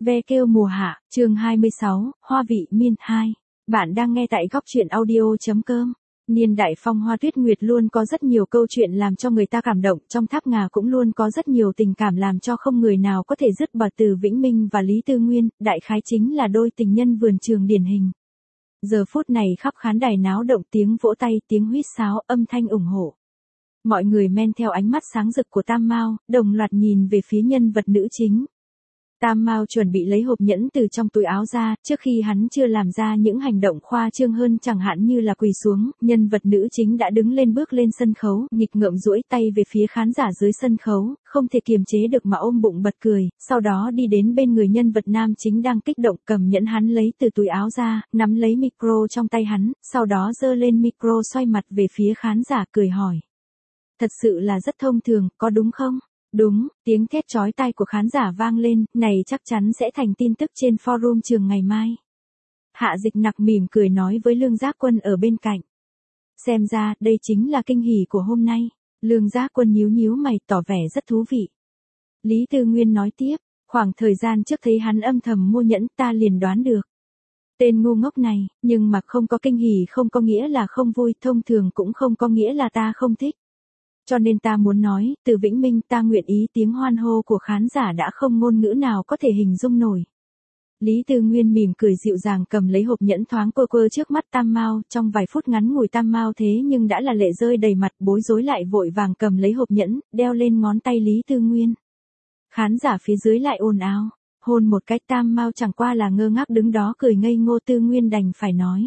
Ve kêu mùa hạ, chương 26, Hoa vị miên 2. Bạn đang nghe tại góc truyện audio.com. Niên đại phong hoa tuyết nguyệt luôn có rất nhiều câu chuyện làm cho người ta cảm động, trong Tháp Ngà cũng luôn có rất nhiều tình cảm làm cho không người nào có thể dứt bỏ. Từ Vĩnh Minh và Lý Tư Nguyên, đại khái chính là đôi tình nhân vườn trường điển hình. Giờ phút này khắp khán đài náo động tiếng vỗ tay, tiếng huýt sáo, âm thanh ủng hộ. Mọi người men theo ánh mắt sáng rực của Tam Mao, đồng loạt nhìn về phía nhân vật nữ chính. Tam Mao chuẩn bị lấy hộp nhẫn từ trong túi áo ra, trước khi hắn chưa làm ra những hành động khoa trương hơn, chẳng hạn như là quỳ xuống, nhân vật nữ chính đã đứng lên bước lên sân khấu, nghịch ngợm duỗi tay về phía khán giả dưới sân khấu, không thể kiềm chế được mà ôm bụng bật cười, sau đó đi đến bên người nhân vật nam chính đang kích động, cầm nhẫn hắn lấy từ túi áo ra, nắm lấy micro trong tay hắn, sau đó giơ lên micro xoay mặt về phía khán giả cười hỏi. Thật sự là rất thông thường, có đúng không? Đúng, tiếng thét chói tai của khán giả vang lên, này chắc chắn sẽ thành tin tức trên forum trường ngày mai. Hạ Dịch Nặc mỉm cười nói với Lương Giác Quân ở bên cạnh. Xem ra, đây chính là kinh hỉ của hôm nay. Lương Giác Quân nhíu nhíu mày tỏ vẻ rất thú vị. Lý Tư Nguyên nói tiếp, khoảng thời gian trước thấy hắn âm thầm mua nhẫn ta liền đoán được. Tên ngu ngốc này, nhưng mà không có kinh hỉ không có nghĩa là không vui, thông thường cũng không có nghĩa là ta không thích. Cho nên ta muốn nói, từ Vĩnh Minh ta nguyện ý, tiếng hoan hô của khán giả đã không ngôn ngữ nào có thể hình dung nổi. Lý Tư Nguyên mỉm cười dịu dàng cầm lấy hộp nhẫn thoáng quơ quơ trước mắt Tam Mao, trong vài phút ngắn ngủi Tam Mao thế nhưng đã là lệ rơi đầy mặt, bối rối lại vội vàng cầm lấy hộp nhẫn, đeo lên ngón tay Lý Tư Nguyên. Khán giả phía dưới lại ồn ào, hôn một cái. Tam Mao chẳng qua là ngơ ngác đứng đó cười ngây ngô. Tư Nguyên đành phải nói.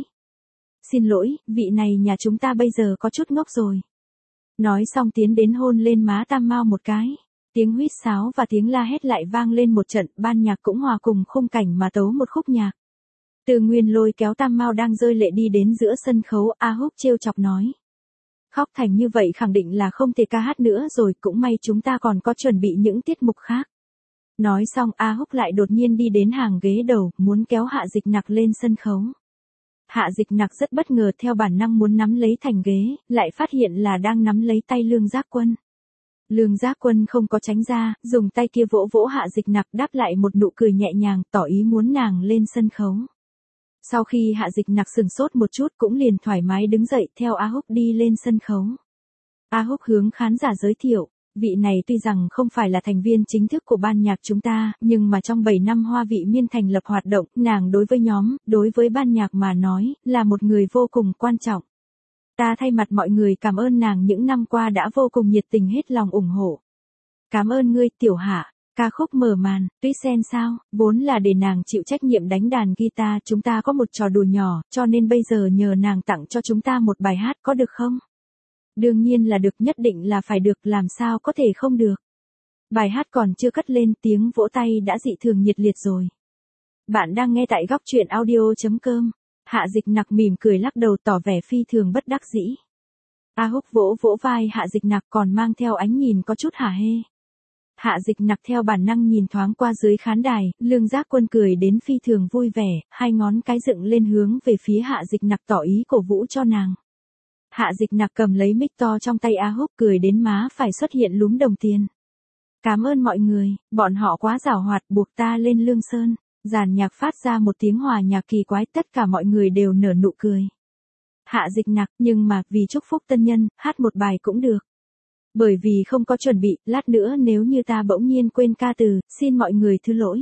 Xin lỗi, vị này nhà chúng ta bây giờ có chút ngốc rồi. Nói xong tiến đến hôn lên má Tam Mao một cái. Tiếng huýt sáo và tiếng la hét lại vang lên một trận, ban nhạc cũng hòa cùng khung cảnh mà tấu một khúc nhạc. Tư Nguyên lôi kéo Tam Mao đang rơi lệ đi đến giữa sân khấu, A Húc trêu chọc nói. Khóc thành như vậy khẳng định là không thể ca hát nữa rồi, cũng may chúng ta còn có chuẩn bị những tiết mục khác. Nói xong A Húc lại đột nhiên đi đến hàng ghế đầu, muốn kéo Hạ Dịch Nặc lên sân khấu. Hạ Dịch Nặc rất bất ngờ, theo bản năng muốn nắm lấy thành ghế, lại phát hiện là đang nắm lấy tay Lương Giác Quân. Lương Giác Quân không có tránh ra, dùng tay kia vỗ vỗ Hạ Dịch Nặc, đáp lại một nụ cười nhẹ nhàng, tỏ ý muốn nàng lên sân khấu. Sau khi Hạ Dịch Nặc sừng sốt một chút cũng liền thoải mái đứng dậy theo A Húc đi lên sân khấu. A Húc hướng khán giả giới thiệu. Vị này tuy rằng không phải là thành viên chính thức của ban nhạc chúng ta, nhưng mà trong 7 năm Hoa Vị Miên thành lập hoạt động, nàng đối với nhóm, đối với ban nhạc mà nói, là một người vô cùng quan trọng. Ta thay mặt mọi người cảm ơn nàng những năm qua đã vô cùng nhiệt tình hết lòng ủng hộ. Cảm ơn ngươi Tiểu Hạ. Ca khúc mở màn, Tuyết Sen sao, vốn là để nàng chịu trách nhiệm đánh đàn guitar, chúng ta có một trò đùa nhỏ, cho nên bây giờ nhờ nàng tặng cho chúng ta một bài hát có được không? Đương nhiên là được, nhất định là phải được, làm sao có thể không được. Bài hát còn chưa cất lên, tiếng vỗ tay đã dị thường nhiệt liệt rồi. Bạn đang nghe tại góc truyện audio.com. Hạ Dịch Nặc mỉm cười lắc đầu tỏ vẻ phi thường bất đắc dĩ. A Húc vỗ vỗ vai Hạ Dịch Nặc còn mang theo ánh nhìn có chút hả hê. Hạ Dịch Nặc theo bản năng nhìn thoáng qua dưới khán đài, Lương Giác Quân cười đến phi thường vui vẻ, hai ngón cái dựng lên hướng về phía Hạ Dịch Nặc tỏ ý cổ vũ cho nàng. Hạ Dịch Nặc cầm lấy mic to trong tay A Húc cười đến má phải xuất hiện lúm đồng tiền. Cảm ơn mọi người, bọn họ quá giảo hoạt buộc ta lên Lương Sơn. Dàn nhạc phát ra một tiếng hòa nhạc kỳ quái, tất cả mọi người đều nở nụ cười. Hạ Dịch Nặc, nhưng mà vì chúc phúc tân nhân, hát một bài cũng được. Bởi vì không có chuẩn bị, lát nữa nếu như ta bỗng nhiên quên ca từ, xin mọi người thứ lỗi.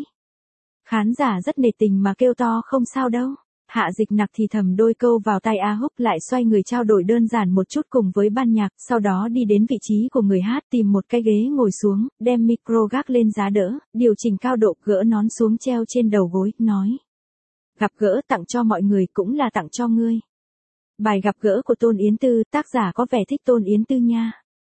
Khán giả rất nể tình mà kêu to không sao đâu. Hạ Dịch Nặc thì thầm đôi câu vào tai A Húc, lại xoay người trao đổi đơn giản một chút cùng với ban nhạc, sau đó đi đến vị trí của người hát, tìm một cái ghế ngồi xuống, đem micro gác lên giá đỡ, điều chỉnh cao độ, gỡ nón xuống treo trên đầu gối, nói. Gặp gỡ tặng cho mọi người cũng là tặng cho ngươi. Bài Gặp Gỡ của Tôn Yến Tư, tác giả có vẻ thích Tôn Yến Tư nha.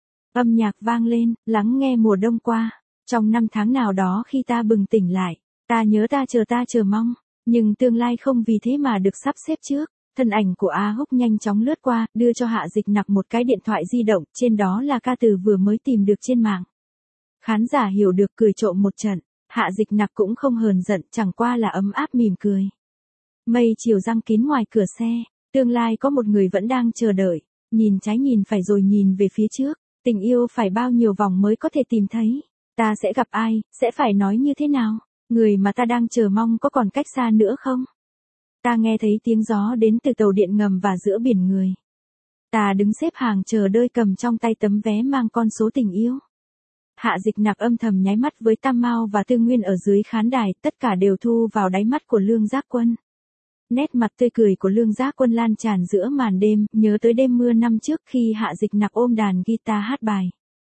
Âm nhạc vang lên, lắng nghe mùa đông qua. Trong năm tháng nào đó khi ta bừng tỉnh lại, ta nhớ ta chờ mong. Nhưng tương lai không vì thế mà được sắp xếp trước. Thân ảnh của A Húc nhanh chóng lướt qua, đưa cho Hạ Dịch Nặc một cái điện thoại di động, trên đó là ca từ vừa mới tìm được trên mạng. Khán giả hiểu được cười trộm một trận, Hạ Dịch Nặc cũng không hờn giận, chẳng qua là ấm áp mỉm cười. Mây chiều giăng kín ngoài cửa xe, tương lai có một người vẫn đang chờ đợi, nhìn trái nhìn phải rồi nhìn về phía trước, tình yêu phải bao nhiêu vòng mới có thể tìm thấy, ta sẽ gặp ai, sẽ phải nói như thế nào? Người mà ta đang chờ mong có còn cách xa nữa không? Ta nghe thấy tiếng gió đến từ tàu điện ngầm và giữa biển người. Ta đứng xếp hàng chờ đợi cầm trong tay tấm vé mang con số tình yêu. Hạ Dịch Nặc âm thầm nháy mắt với Tam Mao và Tư Nguyên ở dưới khán đài, tất cả đều thu vào đáy mắt của Lương Giác Quân. Nét mặt tươi cười của Lương Giác Quân lan tràn giữa màn đêm, nhớ tới đêm mưa năm trước khi Hạ Dịch Nặc ôm đàn guitar hát bài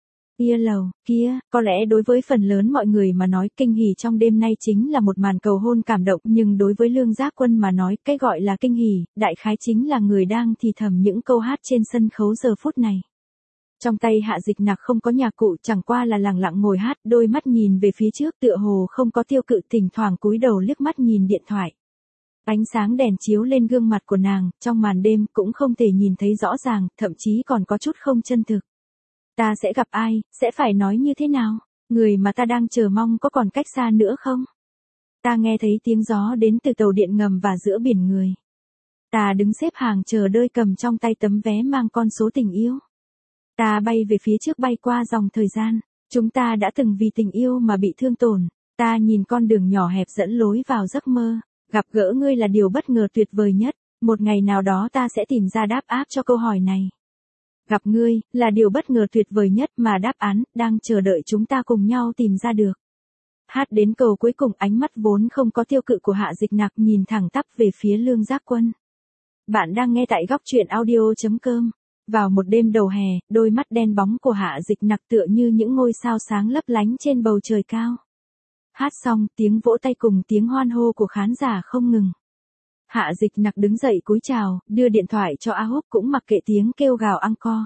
Yellow kia, có lẽ đối với phần lớn mọi người mà nói kinh hỉ trong đêm nay chính là một màn cầu hôn cảm động, nhưng đối với Lương Giác Quân mà nói, cái gọi là kinh hỉ, đại khái chính là người đang thì thầm những câu hát trên sân khấu giờ phút này. Trong tay Hạ Dịch Nặc không có nhạc cụ, chẳng qua là lặng lặng ngồi hát, đôi mắt nhìn về phía trước tựa hồ không có tiêu cự, thỉnh thoảng cúi đầu liếc mắt nhìn điện thoại. Ánh sáng đèn chiếu lên gương mặt của nàng, trong màn đêm cũng không thể nhìn thấy rõ ràng, thậm chí còn có chút không chân thực. Ta sẽ gặp ai, sẽ phải nói như thế nào? Người mà ta đang chờ mong có còn cách xa nữa không? Ta nghe thấy tiếng gió đến từ tàu điện ngầm và giữa biển người. Ta đứng xếp hàng chờ đợi cầm trong tay tấm vé mang con số tình yêu. Ta bay về phía trước, bay qua dòng thời gian. Chúng ta đã từng vì tình yêu mà bị thương tổn. Ta nhìn con đường nhỏ hẹp dẫn lối vào giấc mơ. Gặp gỡ ngươi là điều bất ngờ tuyệt vời nhất. Một ngày nào đó ta sẽ tìm ra đáp án cho câu hỏi này. Gặp ngươi, là điều bất ngờ tuyệt vời nhất mà đáp án, đang chờ đợi chúng ta cùng nhau tìm ra được. Hát đến câu cuối cùng, ánh mắt vốn không có tiêu cự của Hạ Dịch Nặc nhìn thẳng tắp về phía Lương Giác Quân. Bạn đang nghe tại góc truyện audio.com. Vào một đêm đầu hè, đôi mắt đen bóng của Hạ Dịch Nặc tựa như những ngôi sao sáng lấp lánh trên bầu trời cao. Hát xong, tiếng vỗ tay cùng tiếng hoan hô của khán giả không ngừng. Hạ Dịch Nặc đứng dậy cúi chào, đưa điện thoại cho A Húc cũng mặc kệ tiếng kêu gào encore.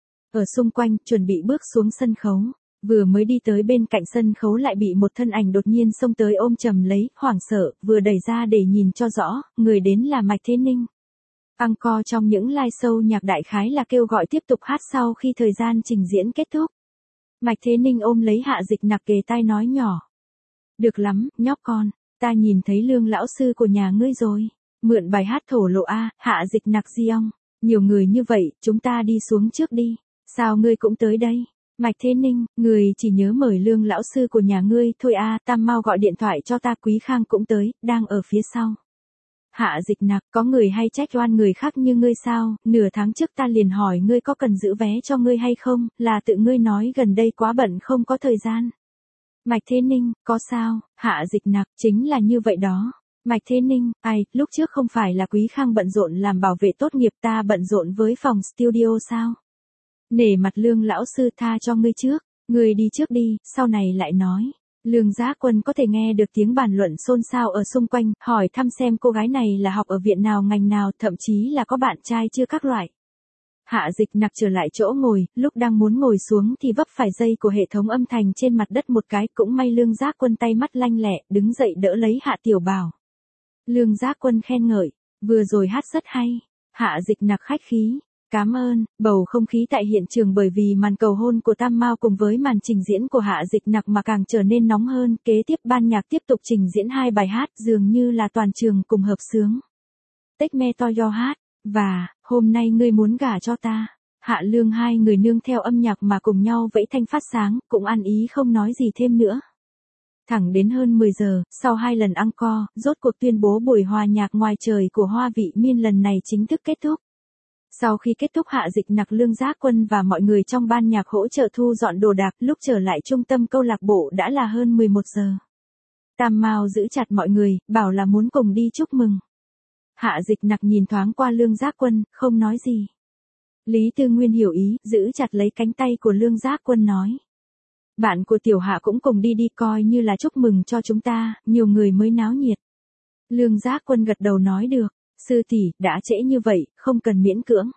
Ở xung quanh, chuẩn bị bước xuống sân khấu. Vừa mới đi tới bên cạnh sân khấu lại bị một thân ảnh đột nhiên xông tới ôm chầm lấy, hoảng sợ, vừa đẩy ra để nhìn cho rõ, người đến là Mạch Thế Ninh. Encore trong những live show nhạc đại khái là kêu gọi tiếp tục hát sau khi thời gian trình diễn kết thúc. Mạch Thế Ninh ôm lấy Hạ Dịch Nặc kề tai nói nhỏ. Được lắm, nhóc con, ta nhìn thấy Lương lão sư của nhà ngươi rồi. Mượn bài hát thổ lộ a, Hạ Dịch Nặc Giong. Nhiều người như vậy, chúng ta đi xuống trước đi. Sao ngươi cũng tới đây? Mạch Thế Ninh, người chỉ nhớ mời Lương lão sư của nhà ngươi thôi a. Tam Mao gọi điện thoại cho ta, Quý Khang cũng tới, đang ở phía sau. Hạ Dịch Nặc, có người hay trách oan người khác như ngươi sao? Nửa tháng trước ta liền hỏi ngươi có cần giữ vé cho ngươi hay không, là tự ngươi nói gần đây quá bận không có thời gian. Mạch Thế Ninh, có sao? Hạ Dịch Nặc, chính là như vậy đó. Mạch Thế Ninh, ai, lúc trước không phải là Quý Khang bận rộn làm bảo vệ tốt nghiệp, ta bận rộn với phòng studio sao? Nể mặt Lương lão sư, tha cho ngươi trước, ngươi đi trước đi, sau này lại nói. Lương Giác Quân có thể nghe được tiếng bàn luận xôn xao ở xung quanh, hỏi thăm xem cô gái này là học ở viện nào ngành nào, thậm chí là có bạn trai chưa các loại. Hạ Dịch Nặc trở lại chỗ ngồi, lúc đang muốn ngồi xuống thì vấp phải dây của hệ thống âm thanh trên mặt đất một cái, cũng may Lương Giác Quân tay mắt lanh lẹ, đứng dậy đỡ lấy Hạ Tiểu Bảo. Lương Giác Quân khen ngợi, vừa rồi hát rất hay. Hạ Dịch Nặc khách khí, cảm ơn. Bầu không khí tại hiện trường bởi vì màn cầu hôn của Tam Mao cùng với màn trình diễn của Hạ Dịch Nặc mà càng trở nên nóng hơn. Kế tiếp ban nhạc tiếp tục trình diễn hai bài hát, dường như là toàn trường cùng hợp xướng. Take Me To Your Heart và Hôm Nay Ngươi Muốn Gả Cho Ta. Hạ Lương hai người nương theo âm nhạc mà cùng nhau vẫy thanh phát sáng, cũng ăn ý không nói gì thêm nữa. Thẳng đến hơn 10 giờ, sau 2 lần encore, rốt cuộc tuyên bố buổi hòa nhạc ngoài trời của Hoa Vị Miên lần này chính thức kết thúc. Sau khi kết thúc, Hạ Dịch Nặc, Lương Giác Quân và mọi người trong ban nhạc hỗ trợ thu dọn đồ đạc, lúc trở lại trung tâm câu lạc bộ đã là hơn 11 giờ. Tam Mao giữ chặt mọi người, bảo là muốn cùng đi chúc mừng. Hạ Dịch Nặc nhìn thoáng qua Lương Giác Quân, không nói gì. Lý Tư Nguyên hiểu ý, giữ chặt lấy cánh tay của Lương Giác Quân nói. Bạn của Tiểu Hạ cũng cùng đi đi, coi như là chúc mừng cho chúng ta, nhiều người mới náo nhiệt. Lương Giác Quân gật đầu nói được, sư tỷ, đã trễ như vậy, không cần miễn cưỡng.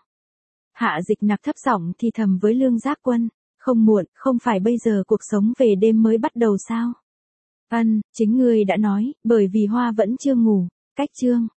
Hạ Dịch Nặc thấp giọng thì thầm với Lương Giác Quân, không muộn, không phải bây giờ cuộc sống về đêm mới bắt đầu sao? Chính ngươi đã nói, bởi vì Hoa vẫn chưa ngủ, cách chương.